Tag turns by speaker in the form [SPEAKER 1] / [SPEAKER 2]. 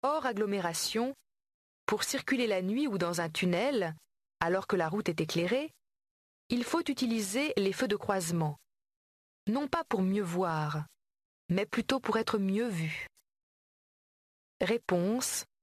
[SPEAKER 1] hors agglomération, pour circuler la nuit ou dans un tunnel, alors que la route est éclairée, il faut utiliser les feux de croisement, non pas pour mieux voir, mais plutôt pour être mieux vu. Réponse